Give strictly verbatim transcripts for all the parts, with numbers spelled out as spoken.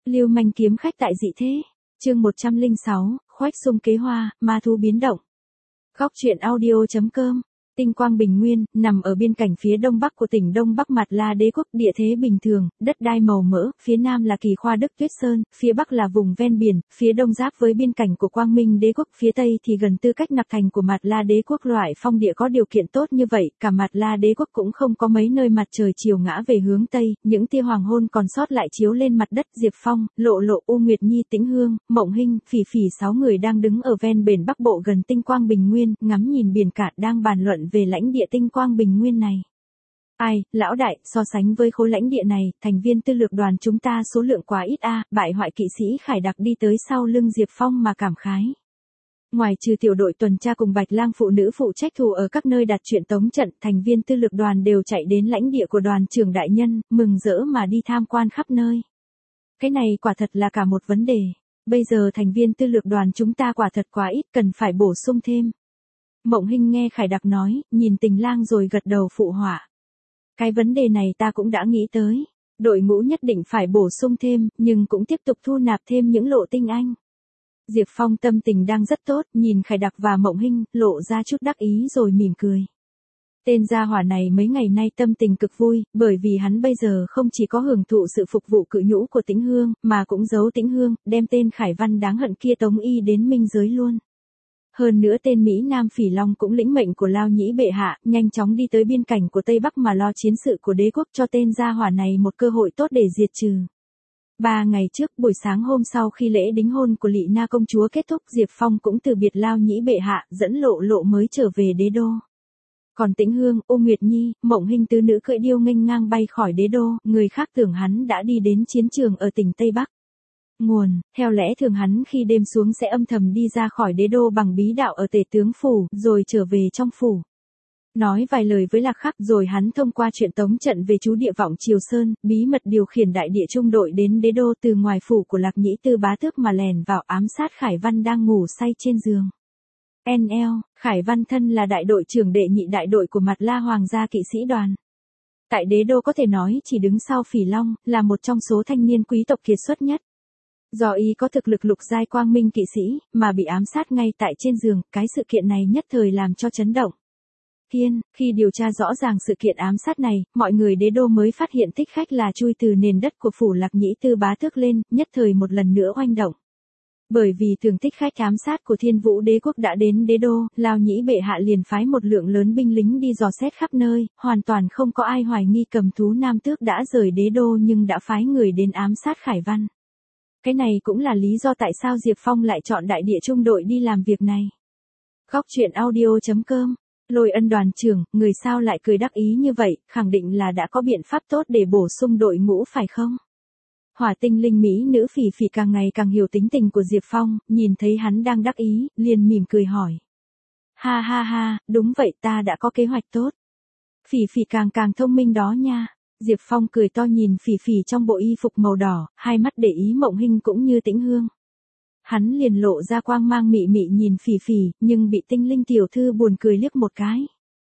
Lưu manh kiếm khách tại dị thế. Chương một trăm lẻ sáu, khoách xung kế hoa, ma thú biến động. Góc truyện audio.com. Tinh Quang Bình Nguyên, nằm ở biên cảnh phía đông bắc của tỉnh Đông Bắc Mạt La Đế quốc, địa thế bình thường, đất đai màu mỡ, phía nam là Kỳ Khoa Đức Tuyết Sơn, phía bắc là vùng ven biển, phía đông giáp với biên cảnh của Quang Minh Đế quốc, phía tây thì gần tư cách nặc thành của Mạt La Đế quốc. Loại phong địa có điều kiện tốt như vậy, cả Mạt La Đế quốc cũng không có mấy nơi mặt trời chiều ngã về hướng tây, những tia hoàng hôn còn sót lại chiếu lên mặt đất. Diệp Phong, Lộ Lộ, U Nguyệt Nhi, Tĩnh Hương, Mộng Hinh, Phỉ Phỉ sáu người đang đứng ở ven biển bắc bộ gần Tinh Quang Bình Nguyên, ngắm nhìn biển cả, đang bàn luận về lãnh địa Tinh Quang Bình Nguyên này. Ai, lão đại, so sánh với khối lãnh địa này, thành viên tư lược đoàn chúng ta số lượng quá ít a. Bại hoại kỵ sĩ Khải Đặc đi tới sau lưng Diệp Phong mà cảm khái. Ngoài trừ tiểu đội tuần tra cùng Bạch Lang phụ nữ phụ trách thủ ở các nơi đặt chuyện tống trận, thành viên tư lược đoàn đều chạy đến lãnh địa của đoàn trưởng đại nhân, mừng rỡ mà đi tham quan khắp nơi. Cái này quả thật là cả một vấn đề. Bây giờ thành viên tư lược đoàn chúng ta quả thật quá ít, cần phải bổ sung thêm. Mộng Hinh nghe Khải Đặc nói, nhìn Tình Lang rồi gật đầu phụ họa. Cái vấn đề này ta cũng đã nghĩ tới. Đội ngũ nhất định phải bổ sung thêm, nhưng cũng tiếp tục thu nạp thêm những lộ tinh anh. Diệp Phong tâm tình đang rất tốt, nhìn Khải Đặc và Mộng Hinh, lộ ra chút đắc ý rồi mỉm cười. Tên gia hỏa này mấy ngày nay tâm tình cực vui, bởi vì hắn bây giờ không chỉ có hưởng thụ sự phục vụ cự nhũ của Tĩnh Hương, mà cũng giấu Tĩnh Hương, đem tên Khải Văn đáng hận kia tống y đến minh giới luôn. Hơn nữa tên Mỹ Nam Phỉ Long cũng lĩnh mệnh của Lao Nhĩ bệ hạ, nhanh chóng đi tới biên cảnh của Tây Bắc mà lo chiến sự của đế quốc, cho tên gia hỏa này một cơ hội tốt để diệt trừ. Ba ngày trước, buổi sáng hôm sau khi lễ đính hôn của Lị Na công chúa kết thúc, Diệp Phong cũng từ biệt Lao Nhĩ bệ hạ, dẫn Lộ Lộ mới trở về đế đô. Còn Tĩnh Hương, U Nguyệt Nhi, Mộng Hinh tứ nữ cưỡi điêu nghênh ngang bay khỏi đế đô, người khác tưởng hắn đã đi đến chiến trường ở tỉnh Tây Bắc. Nguồn, theo lẽ thường hắn khi đêm xuống sẽ âm thầm đi ra khỏi đế đô bằng bí đạo ở Tể tướng phủ, rồi trở về trong phủ. Nói vài lời với Lạc Khắc, rồi hắn thông qua chuyện tống trận về chú địa vọng Triều Sơn, bí mật điều khiển đại địa trung đội đến đế đô từ ngoài phủ của Lạc Nhĩ Tư bá tước mà lèn vào ám sát Khải Văn đang ngủ say trên giường. en lờ, Khải Văn thân là đại đội trưởng đệ nhị đại đội của Mạt La Hoàng gia kỵ sĩ đoàn. Tại đế đô có thể nói chỉ đứng sau Phỉ Long, là một trong số thanh niên quý tộc kiệt xuất nhất. Do y có thực lực lục giai quang minh kỵ sĩ, mà bị ám sát ngay tại trên giường, cái sự kiện này nhất thời làm cho chấn động. Thiên, khi điều tra rõ ràng sự kiện ám sát này, mọi người đế đô mới phát hiện thích khách là chui từ nền đất của phủ Lạc Nhĩ Tư bá tước lên, nhất thời một lần nữa oanh động. Bởi vì thường thích khách ám sát của Thiên Vũ đế quốc đã đến đế đô, Lao Nhĩ bệ hạ liền phái một lượng lớn binh lính đi dò xét khắp nơi, hoàn toàn không có ai hoài nghi cầm thú nam tước đã rời đế đô nhưng đã phái người đến ám sát Khải Văn. Cái này cũng là lý do tại sao Diệp Phong lại chọn đại địa trung đội đi làm việc này. Góc truyện audio.com. Lôi Ân đoàn trưởng, người sao lại cười đắc ý như vậy, khẳng định là đã có biện pháp tốt để bổ sung đội ngũ phải không? Hỏa tinh linh mỹ nữ Phỉ Phỉ càng ngày càng hiểu tính tình của Diệp Phong, nhìn thấy hắn đang đắc ý, liền mỉm cười hỏi. Ha ha ha, đúng vậy, ta đã có kế hoạch tốt. Phỉ Phỉ càng càng thông minh đó nha. Diệp Phong cười to nhìn Phỉ Phỉ trong bộ y phục màu đỏ, hai mắt để ý Mộng Hinh cũng như Tĩnh Hương. Hắn liền lộ ra quang mang mị mị nhìn Phỉ Phỉ, nhưng bị tinh linh tiểu thư buồn cười liếc một cái.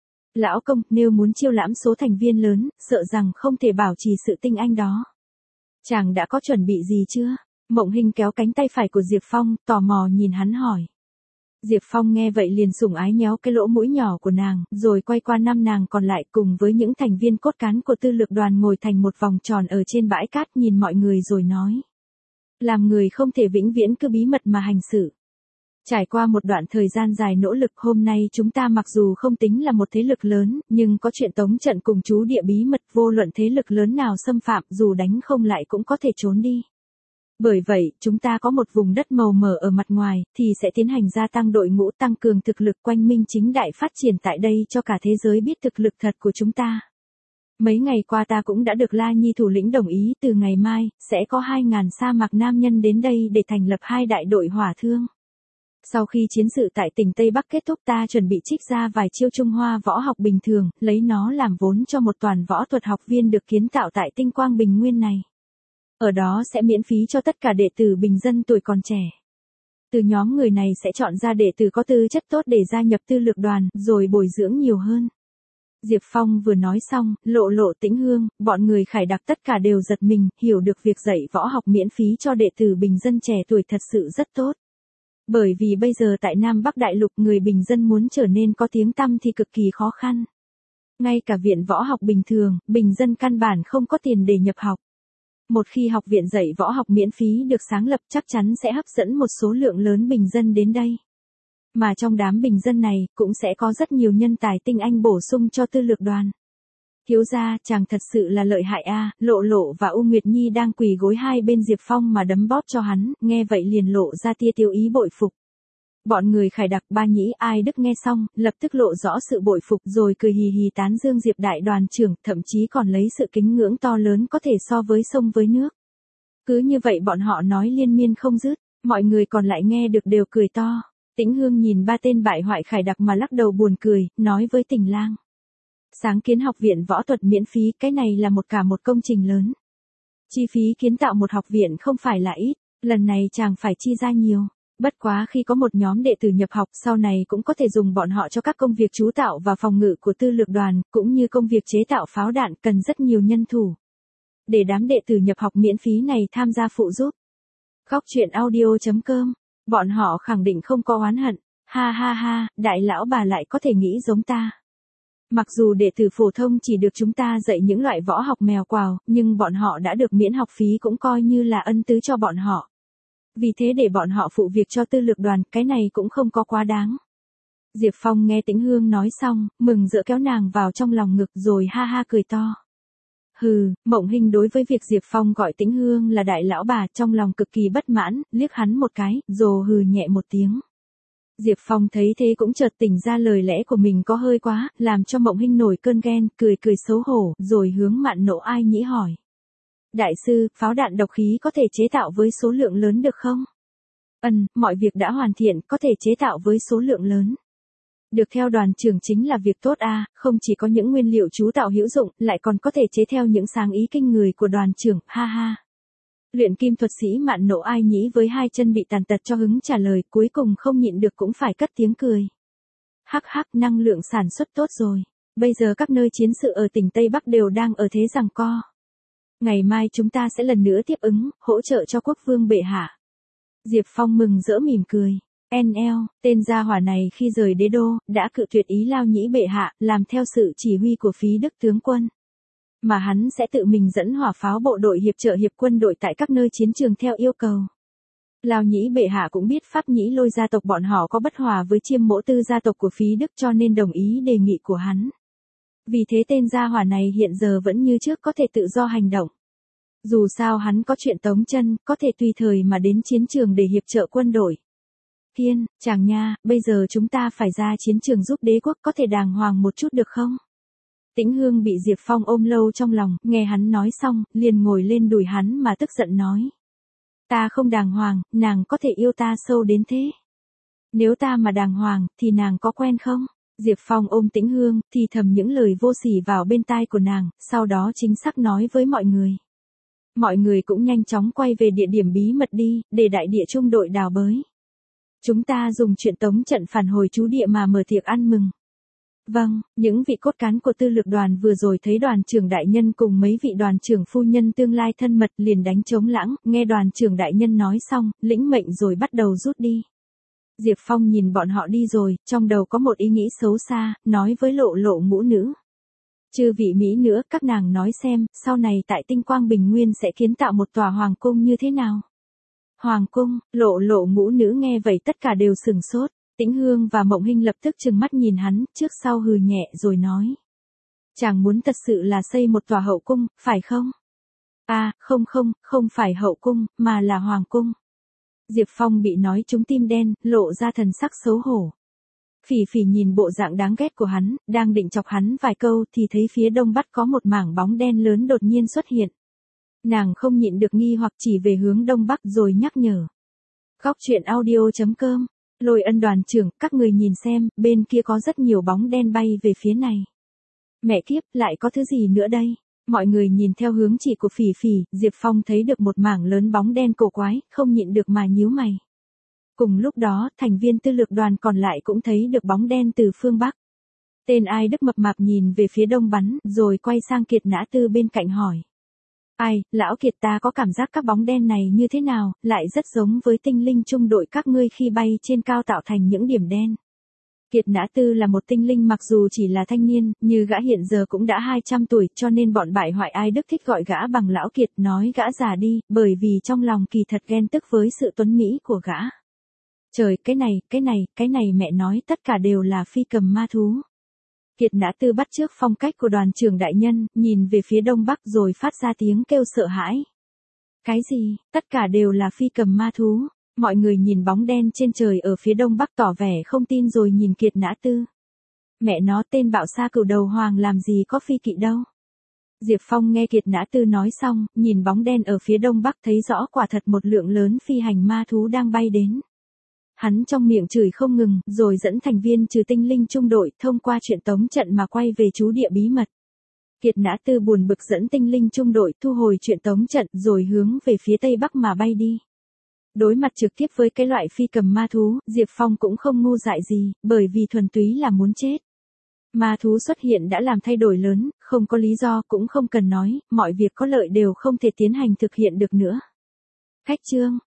Lão công, nếu muốn chiêu lãm số thành viên lớn, sợ rằng không thể bảo trì sự tinh anh đó. Chàng đã có chuẩn bị gì chưa? Mộng Hinh kéo cánh tay phải của Diệp Phong, tò mò nhìn hắn hỏi. Diệp Phong nghe vậy liền sủng ái nhéo cái lỗ mũi nhỏ của nàng, rồi quay qua năm nàng còn lại cùng với những thành viên cốt cán của tư lược đoàn ngồi thành một vòng tròn ở trên bãi cát nhìn mọi người rồi nói. Làm người không thể vĩnh viễn cứ bí mật mà hành xử. Trải qua một đoạn thời gian dài nỗ lực, hôm nay chúng ta mặc dù không tính là một thế lực lớn, nhưng có chuyện tống trận cùng chú địa bí mật, vô luận thế lực lớn nào xâm phạm, dù đánh không lại cũng có thể trốn đi. Bởi vậy, chúng ta có một vùng đất màu mỡ ở mặt ngoài, thì sẽ tiến hành gia tăng đội ngũ, tăng cường thực lực, quang minh chính đại phát triển tại đây cho cả thế giới biết thực lực thật của chúng ta. Mấy ngày qua ta cũng đã được La Nhi thủ lĩnh đồng ý, từ ngày mai, sẽ có hai ngàn sa mạc nam nhân đến đây để thành lập hai đại đội hỏa thương. Sau khi chiến sự tại tỉnh Tây Bắc kết thúc, ta chuẩn bị trích ra vài chiêu Trung Hoa võ học bình thường, lấy nó làm vốn cho một toàn võ thuật học viên được kiến tạo tại Tinh Quang Bình Nguyên này. Ở đó sẽ miễn phí cho tất cả đệ tử bình dân tuổi còn trẻ. Từ nhóm người này sẽ chọn ra đệ tử có tư chất tốt để gia nhập tư lược đoàn, rồi bồi dưỡng nhiều hơn. Diệp Phong vừa nói xong, Lộ Lộ, Tĩnh Hương, bọn người Khải Đặc tất cả đều giật mình, hiểu được việc dạy võ học miễn phí cho đệ tử bình dân trẻ tuổi thật sự rất tốt. Bởi vì bây giờ tại Nam Bắc Đại Lục người bình dân muốn trở nên có tiếng tăm thì cực kỳ khó khăn. Ngay cả viện võ học bình thường, bình dân căn bản không có tiền để nhập học. Một khi học viện dạy võ học miễn phí được sáng lập chắc chắn sẽ hấp dẫn một số lượng lớn bình dân đến đây. Mà trong đám bình dân này, cũng sẽ có rất nhiều nhân tài tinh anh bổ sung cho tư lược đoàn. Thiếu gia, chàng thật sự là lợi hại a. Lộ Lộ và U Nguyệt Nhi đang quỳ gối hai bên Diệp Phong mà đấm bóp cho hắn, nghe vậy liền lộ ra tia tiêu ý bội phục. Bọn người Khải Đặc, Ba Nhĩ, Ai Đức nghe xong, lập tức lộ rõ sự bội phục rồi cười hì hì tán dương Diệp đại đoàn trưởng, thậm chí còn lấy sự kính ngưỡng to lớn có thể so với sông với nước. Cứ như vậy bọn họ nói liên miên không dứt, mọi người còn lại nghe được đều cười to. Tĩnh Hương nhìn ba tên bại hoại Khải Đặc mà lắc đầu buồn cười, nói với Tình Lang. Sáng kiến học viện võ thuật miễn phí, cái này là một cả một công trình lớn. Chi phí kiến tạo một học viện không phải là ít, lần này chàng phải chi ra nhiều. Bất quá khi có một nhóm đệ tử nhập học sau này cũng có thể dùng bọn họ cho các công việc trú tạo và phòng ngự của tư lược đoàn, cũng như công việc chế tạo pháo đạn cần rất nhiều nhân thủ. Để đám đệ tử nhập học miễn phí này tham gia phụ giúp. Góc truyện audio chấm com, bọn họ khẳng định không có oán hận, ha ha ha, đại lão bà lại có thể nghĩ giống ta. Mặc dù đệ tử phổ thông chỉ được chúng ta dạy những loại võ học mèo quào, nhưng bọn họ đã được miễn học phí cũng coi như là ân tứ cho bọn họ. Vì thế để bọn họ phụ việc cho tư lược đoàn, cái này cũng không có quá đáng. Diệp Phong nghe Tĩnh Hương nói xong, mừng rỡ kéo nàng vào trong lòng ngực rồi ha ha cười to. Hừ, Mộng Hinh đối với việc Diệp Phong gọi Tĩnh Hương là đại lão bà trong lòng cực kỳ bất mãn, liếc hắn một cái, rồi hừ nhẹ một tiếng. Diệp Phong thấy thế cũng chợt tỉnh ra lời lẽ của mình có hơi quá, làm cho Mộng Hinh nổi cơn ghen, cười cười xấu hổ, rồi hướng Mạn Nộ Ai Nhĩ hỏi. Đại sư, pháo đạn độc khí có thể chế tạo với số lượng lớn được không? Ừm, mọi việc đã hoàn thiện, có thể chế tạo với số lượng lớn. Được theo đoàn trưởng chính là việc tốt a, không chỉ có những nguyên liệu chú tạo hữu dụng, lại còn có thể chế theo những sáng ý kinh người của đoàn trưởng, ha ha. Luyện kim thuật sĩ Mạn Nộ Ai Nhĩ với hai chân bị tàn tật cho hứng trả lời, cuối cùng không nhịn được cũng phải cất tiếng cười. Hắc hắc, năng lượng sản xuất tốt rồi. Bây giờ các nơi chiến sự ở tỉnh Tây Bắc đều đang ở thế giằng co. Ngày mai chúng ta sẽ lần nữa tiếp ứng, hỗ trợ cho quốc vương bệ hạ. Diệp Phong mừng rỡ mỉm cười. en lờ, tên gia hỏa này khi rời đế đô, đã cự tuyệt ý Lao Nhĩ bệ hạ, làm theo sự chỉ huy của Phí Đức tướng quân. Mà hắn sẽ tự mình dẫn hỏa pháo bộ đội hiệp trợ hiệp quân đội tại các nơi chiến trường theo yêu cầu. Lao Nhĩ bệ hạ cũng biết Pháp Nhĩ Lôi gia tộc bọn họ có bất hòa với Chiêm Mỗ Tư gia tộc của Phí Đức cho nên đồng ý đề nghị của hắn. Vì thế tên gia hỏa này hiện giờ vẫn như trước có thể tự do hành động. Dù sao hắn có chuyện tống chân, có thể tùy thời mà đến chiến trường để hiệp trợ quân đội. Kiên, chàng nha, bây giờ chúng ta phải ra chiến trường giúp đế quốc, có thể đàng hoàng một chút được không? Tĩnh Hương bị Diệp Phong ôm lâu trong lòng, nghe hắn nói xong, liền ngồi lên đùi hắn mà tức giận nói. Ta không đàng hoàng, nàng có thể yêu ta sâu đến thế. Nếu ta mà đàng hoàng, thì nàng có quen không? Diệp Phong ôm Tĩnh Hương, thì thầm những lời vô sỉ vào bên tai của nàng, sau đó chính xác nói với mọi người. Mọi người cũng nhanh chóng quay về địa điểm bí mật đi, để đại địa trung đội đào bới. Chúng ta dùng chuyện tống trận phản hồi trú địa mà mở tiệc ăn mừng. Vâng, những vị cốt cán của tư lược đoàn vừa rồi thấy đoàn trưởng đại nhân cùng mấy vị đoàn trưởng phu nhân tương lai thân mật liền đánh trống lãng, nghe đoàn trưởng đại nhân nói xong, lĩnh mệnh rồi bắt đầu rút đi. Diệp Phong nhìn bọn họ đi rồi, trong đầu có một ý nghĩ xấu xa, nói với Lộ Lộ ngũ nữ. Chư vị mỹ nữa, các nàng nói xem, sau này tại Tinh Quang Bình Nguyên sẽ kiến tạo một tòa hoàng cung như thế nào? Hoàng cung, Lộ Lộ ngũ nữ nghe vậy tất cả đều sừng sốt. Tĩnh Hương và Mộng Hinh lập tức trừng mắt nhìn hắn, trước sau hừ nhẹ rồi nói. Chàng muốn thật sự là xây một tòa hậu cung, phải không? À, không không, không phải hậu cung, mà là hoàng cung. Diệp Phong bị nói trúng tim đen, lộ ra thần sắc xấu hổ. Phỉ Phỉ nhìn bộ dạng đáng ghét của hắn, đang định chọc hắn vài câu thì thấy phía đông bắc có một mảng bóng đen lớn đột nhiên xuất hiện. Nàng không nhịn được nghi hoặc chỉ về hướng đông bắc rồi nhắc nhở. Góc truyện audio chấm com, Lôi Ân đoàn trưởng, các người nhìn xem, bên kia có rất nhiều bóng đen bay về phía này. Mẹ kiếp, lại có thứ gì nữa đây? Mọi người nhìn theo hướng chỉ của Phỉ Phỉ, Diệp Phong thấy được một mảng lớn bóng đen cổ quái, không nhịn được mà nhíu mày. Cùng lúc đó, thành viên tư lược đoàn còn lại cũng thấy được bóng đen từ phương Bắc. Tên Ai Đức mập mạp nhìn về phía đông bắn, rồi quay sang Kiệt Nã Tư bên cạnh hỏi. Ai, lão Kiệt, ta có cảm giác các bóng đen này như thế nào, lại rất giống với tinh linh trung đội các ngươi khi bay trên cao tạo thành những điểm đen. Kiệt Nã Tư là một tinh linh mặc dù chỉ là thanh niên, như gã hiện giờ cũng đã hai trăm tuổi, cho nên bọn bại hoại Ai Đức thích gọi gã bằng lão Kiệt, nói gã già đi, bởi vì trong lòng kỳ thật ghen tức với sự tuấn mỹ của gã. Trời, cái này, cái này, cái này mẹ nói tất cả đều là phi cầm ma thú. Kiệt Nã Tư bắt chước phong cách của đoàn trưởng đại nhân, nhìn về phía đông bắc rồi phát ra tiếng kêu sợ hãi. Cái gì, tất cả đều là phi cầm ma thú. Mọi người nhìn bóng đen trên trời ở phía đông bắc tỏ vẻ không tin rồi nhìn Kiệt Nã Tư. Mẹ nó, tên bạo sa cửu đầu hoàng làm gì có phi kỵ đâu. Diệp Phong nghe Kiệt Nã Tư nói xong, nhìn bóng đen ở phía đông bắc thấy rõ quả thật một lượng lớn phi hành ma thú đang bay đến. Hắn trong miệng chửi không ngừng, rồi dẫn thành viên trừ tinh linh trung đội thông qua truyền tống trận mà quay về trú địa bí mật. Kiệt Nã Tư buồn bực dẫn tinh linh trung đội thu hồi truyền tống trận rồi hướng về phía tây bắc mà bay đi. Đối mặt trực tiếp với cái loại phi cầm ma thú, Diệp Phong cũng không ngu dại gì, bởi vì thuần túy là muốn chết. Ma thú xuất hiện đã làm thay đổi lớn, không có lý do cũng không cần nói, mọi việc có lợi đều không thể tiến hành thực hiện được nữa. Khách trương,